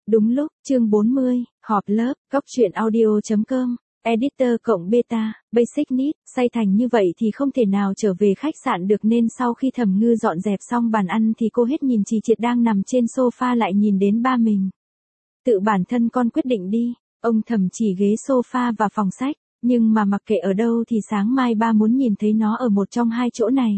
Đúng lúc, chương 40, họp lớp, góc truyện audio.com, editor cộng beta, basic need, say thành như vậy thì không thể nào trở về khách sạn được nên sau khi Thẩm Ngư dọn dẹp xong bàn ăn thì cô hết nhìn Trì Triệt đang nằm trên sofa lại nhìn đến ba mình. Tự bản thân con quyết định đi, ông Thẩm chỉ ghế sofa và phòng sách, nhưng mà mặc kệ ở đâu thì sáng mai ba muốn nhìn thấy nó ở một trong hai chỗ này.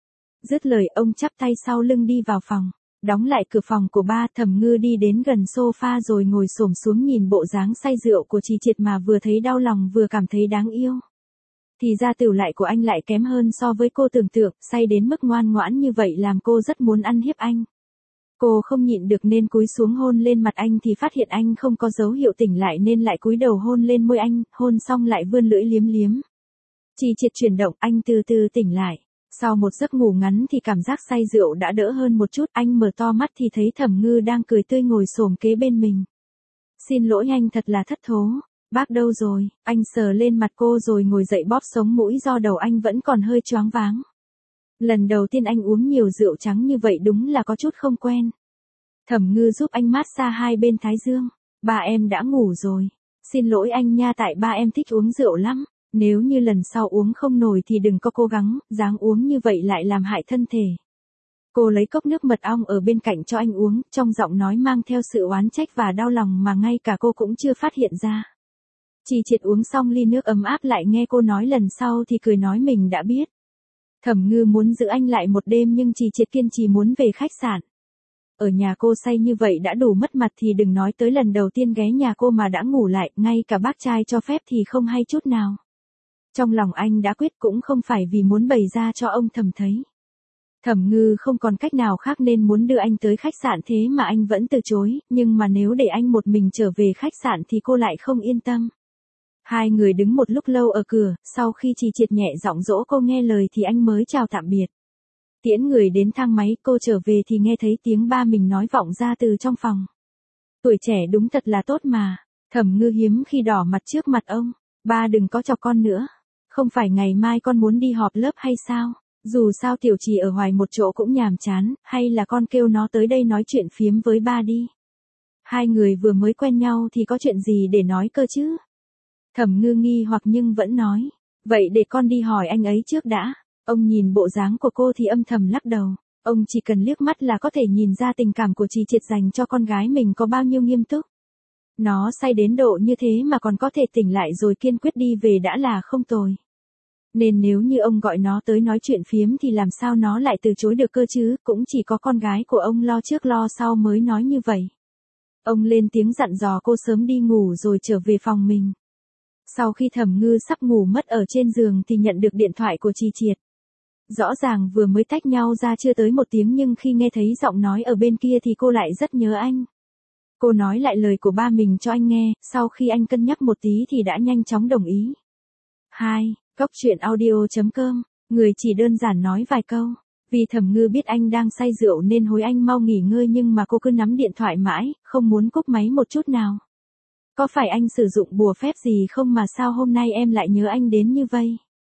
Dứt lời ông chắp tay sau lưng đi vào phòng. Đóng lại cửa phòng của ba, Thẩm Ngư đi đến gần sofa rồi ngồi xổm xuống nhìn bộ dáng say rượu của Trì Triệt mà vừa thấy đau lòng vừa cảm thấy đáng yêu. Thì ra tửu lại của anh lại kém hơn so với cô tưởng tượng, say đến mức ngoan ngoãn như vậy làm cô rất muốn ăn hiếp anh. Cô không nhịn được nên cúi xuống hôn lên mặt anh thì phát hiện anh không có dấu hiệu tỉnh lại nên lại cúi đầu hôn lên môi anh, hôn xong lại vươn lưỡi liếm liếm. Trì Triệt chuyển động, anh từ từ tỉnh lại. Sau một giấc ngủ ngắn thì cảm giác say rượu đã đỡ hơn một chút, anh mở to mắt thì thấy Thẩm Ngư đang cười tươi ngồi xổm kế bên mình. Xin lỗi anh thật là thất thố, bác đâu rồi, anh sờ lên mặt cô rồi ngồi dậy bóp sống mũi do đầu anh vẫn còn hơi choáng váng. Lần đầu tiên anh uống nhiều rượu trắng như vậy đúng là có chút không quen. Thẩm Ngư giúp anh massage hai bên thái dương, ba em đã ngủ rồi, xin lỗi anh nha tại ba em thích uống rượu lắm. Nếu như lần sau uống không nổi thì đừng có cố gắng, dáng uống như vậy lại làm hại thân thể. Cô lấy cốc nước mật ong ở bên cạnh cho anh uống, trong giọng nói mang theo sự oán trách và đau lòng mà ngay cả cô cũng chưa phát hiện ra. Trì Triệt uống xong ly nước ấm áp lại nghe cô nói lần sau thì cười nói mình đã biết. Thẩm Ngư muốn giữ anh lại một đêm nhưng Trì Triệt kiên trì muốn về khách sạn. Ở nhà cô say như vậy đã đủ mất mặt thì đừng nói tới lần đầu tiên ghé nhà cô mà đã ngủ lại, ngay cả bác trai cho phép thì không hay chút nào. Trong lòng anh đã quyết cũng không phải vì muốn bày ra cho ông Thẩm thấy. Thẩm Ngư không còn cách nào khác nên muốn đưa anh tới khách sạn thế mà anh vẫn từ chối, nhưng mà nếu để anh một mình trở về khách sạn thì cô lại không yên tâm. Hai người đứng một lúc lâu ở cửa, sau khi Trì Triệt nhẹ giọng dỗ cô nghe lời thì anh mới chào tạm biệt. Tiễn người đến thang máy, cô trở về thì nghe thấy tiếng ba mình nói vọng ra từ trong phòng. Tuổi trẻ đúng thật là tốt mà. Thẩm Ngư hiếm khi đỏ mặt trước mặt ông. Ba đừng có chọc con nữa. Không phải ngày mai con muốn đi họp lớp hay sao? Dù sao Tiểu Trì ở hoài một chỗ cũng nhàm chán, hay là con kêu nó tới đây nói chuyện phiếm với ba đi. Hai người vừa mới quen nhau thì có chuyện gì để nói cơ chứ? Thẩm Ngư nghi hoặc nhưng vẫn nói. Vậy để con đi hỏi anh ấy trước đã. Ông nhìn bộ dáng của cô thì âm thầm lắc đầu. Ông chỉ cần liếc mắt là có thể nhìn ra tình cảm của Trì Triệt dành cho con gái mình có bao nhiêu nghiêm túc. Nó say đến độ như thế mà còn có thể tỉnh lại rồi kiên quyết đi về đã là không tồi. Nên nếu như ông gọi nó tới nói chuyện phiếm thì làm sao nó lại từ chối được cơ chứ, cũng chỉ có con gái của ông lo trước lo sau mới nói như vậy. Ông lên tiếng dặn dò cô sớm đi ngủ rồi trở về phòng mình. Sau khi Thẩm Ngư sắp ngủ mất ở trên giường thì nhận được điện thoại của Trì Triệt. Rõ ràng vừa mới tách nhau ra chưa tới một tiếng nhưng khi nghe thấy giọng nói ở bên kia thì cô lại rất nhớ anh. Cô nói lại lời của ba mình cho anh nghe, sau khi anh cân nhắc một tí thì đã nhanh chóng đồng ý. 2. Góc truyện audio.com, người chỉ đơn giản nói vài câu. Vì Thẩm Ngư biết anh đang say rượu nên hối anh mau nghỉ ngơi nhưng mà cô cứ nắm điện thoại mãi, không muốn cúp máy một chút nào. Có phải anh sử dụng bùa phép gì không mà sao hôm nay em lại nhớ anh đến như vậy?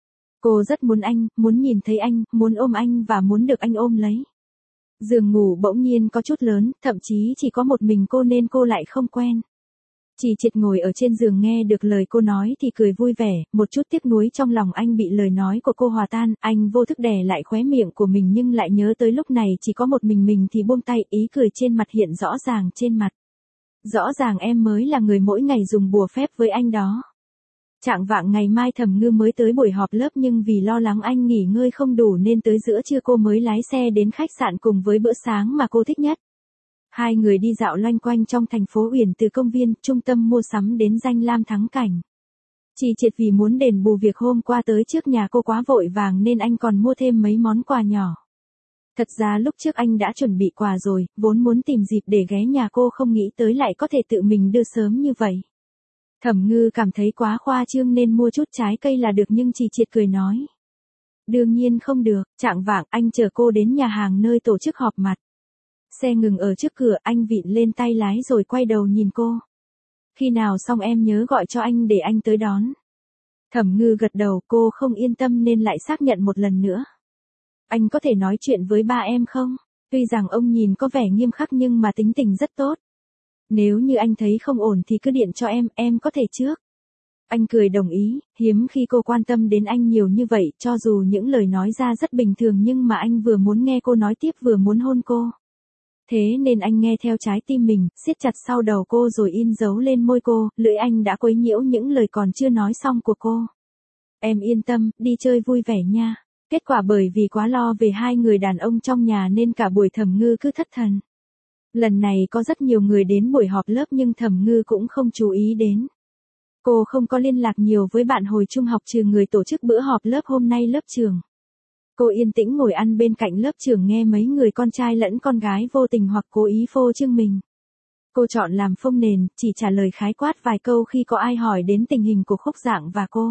Cô rất muốn anh, muốn nhìn thấy anh, muốn ôm anh và muốn được anh ôm lấy. Giường ngủ bỗng nhiên có chút lớn, thậm chí chỉ có một mình cô nên cô lại không quen. Trì Triệt ngồi ở trên giường nghe được lời cô nói thì cười vui vẻ, một chút tiếc nuối trong lòng anh bị lời nói của cô hòa tan, anh vô thức đè lại khóe miệng của mình nhưng lại nhớ tới lúc này chỉ có một mình thì buông tay, ý cười trên mặt hiện rõ ràng trên mặt. Rõ ràng em mới là người mỗi ngày dùng bùa phép với anh đó. Chạng vạng ngày mai Thẩm Ngư mới tới buổi họp lớp nhưng vì lo lắng anh nghỉ ngơi không đủ nên tới giữa trưa cô mới lái xe đến khách sạn cùng với bữa sáng mà cô thích nhất. Hai người đi dạo loanh quanh trong thành phố Uyển từ công viên, trung tâm mua sắm đến danh lam thắng cảnh. Trì Triệt vì muốn đền bù việc hôm qua tới trước nhà cô quá vội vàng nên anh còn mua thêm mấy món quà nhỏ. Thật ra lúc trước anh đã chuẩn bị quà rồi, vốn muốn tìm dịp để ghé nhà cô không nghĩ tới lại có thể tự mình đưa sớm như vậy. Thẩm Ngư cảm thấy quá khoa trương nên mua chút trái cây là được nhưng Trì Triệt cười nói. Đương nhiên không được, chạng vạng anh chờ cô đến nhà hàng nơi tổ chức họp mặt. Xe ngừng ở trước cửa, anh vịn lên tay lái rồi quay đầu nhìn cô. Khi nào xong em nhớ gọi cho anh để anh tới đón. Thẩm Ngư gật đầu, cô không yên tâm nên lại xác nhận một lần nữa. Anh có thể nói chuyện với ba em không? Tuy rằng ông nhìn có vẻ nghiêm khắc nhưng mà tính tình rất tốt. Nếu như anh thấy không ổn thì cứ điện cho em có thể trước. Anh cười đồng ý, hiếm khi cô quan tâm đến anh nhiều như vậy, cho dù những lời nói ra rất bình thường nhưng mà anh vừa muốn nghe cô nói tiếp vừa muốn hôn cô. Thế nên anh nghe theo trái tim mình, siết chặt sau đầu cô rồi in dấu lên môi cô, lưỡi anh đã quấy nhiễu những lời còn chưa nói xong của cô. Em yên tâm, đi chơi vui vẻ nha. Kết quả bởi vì quá lo về hai người đàn ông trong nhà nên cả buổi Thẩm Ngư cứ thất thần. Lần này có rất nhiều người đến buổi họp lớp nhưng Thẩm Ngư cũng không chú ý đến. Cô không có liên lạc nhiều với bạn hồi trung học trừ người tổ chức bữa họp lớp hôm nay lớp trường. Cô yên tĩnh ngồi ăn bên cạnh lớp trưởng nghe mấy người con trai lẫn con gái vô tình hoặc cố ý phô trương mình. Cô chọn làm phông nền, chỉ trả lời khái quát vài câu khi có ai hỏi đến tình hình của Khúc Dạng và cô.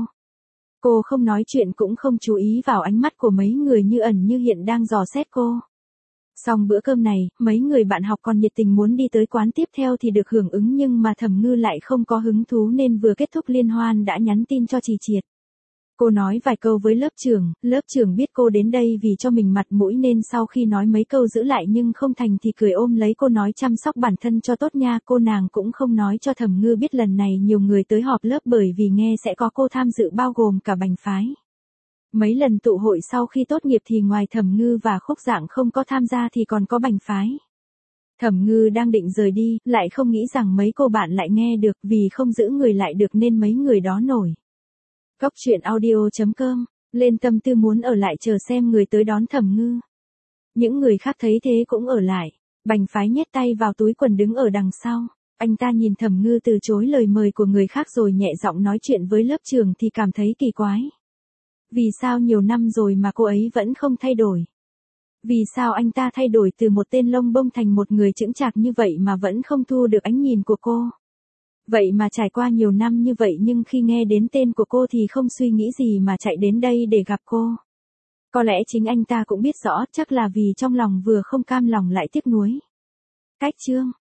Cô không nói chuyện cũng không chú ý vào ánh mắt của mấy người như ẩn như hiện đang dò xét cô. Xong bữa cơm này, mấy người bạn học còn nhiệt tình muốn đi tới quán tiếp theo thì được hưởng ứng nhưng mà Thẩm Ngư lại không có hứng thú nên vừa kết thúc liên hoan đã nhắn tin cho Trì Triệt. Cô nói vài câu với lớp trưởng biết cô đến đây vì cho mình mặt mũi nên sau khi nói mấy câu giữ lại nhưng không thành thì cười ôm lấy cô nói chăm sóc bản thân cho tốt nha. Cô nàng cũng không nói cho Thẩm Ngư biết lần này nhiều người tới họp lớp bởi vì nghe sẽ có cô tham dự bao gồm cả Bành phái. Mấy lần tụ hội sau khi tốt nghiệp thì ngoài Thẩm Ngư và Khúc Dạng không có tham gia thì còn có Bành phái. Thẩm Ngư đang định rời đi, lại không nghĩ rằng mấy cô bạn lại nghe được vì không giữ người lại được nên mấy người đó nổi. Cóc truyện audio.com, lên tâm tư muốn ở lại chờ xem người tới đón Thẩm Ngư. Những người khác thấy thế cũng ở lại. Bành phái nhét tay vào túi quần đứng ở đằng sau. Anh ta nhìn Thẩm Ngư từ chối lời mời của người khác rồi nhẹ giọng nói chuyện với lớp trưởng thì cảm thấy kỳ quái. Vì sao nhiều năm rồi mà cô ấy vẫn không thay đổi? Vì sao anh ta thay đổi từ một tên lông bông thành một người chững chạc như vậy mà vẫn không thu được ánh nhìn của cô? Vậy mà trải qua nhiều năm như vậy nhưng khi nghe đến tên của cô thì không suy nghĩ gì mà chạy đến đây để gặp cô. Có lẽ chính anh ta cũng biết rõ, chắc là vì trong lòng vừa không cam lòng lại tiếc nuối. Cách chương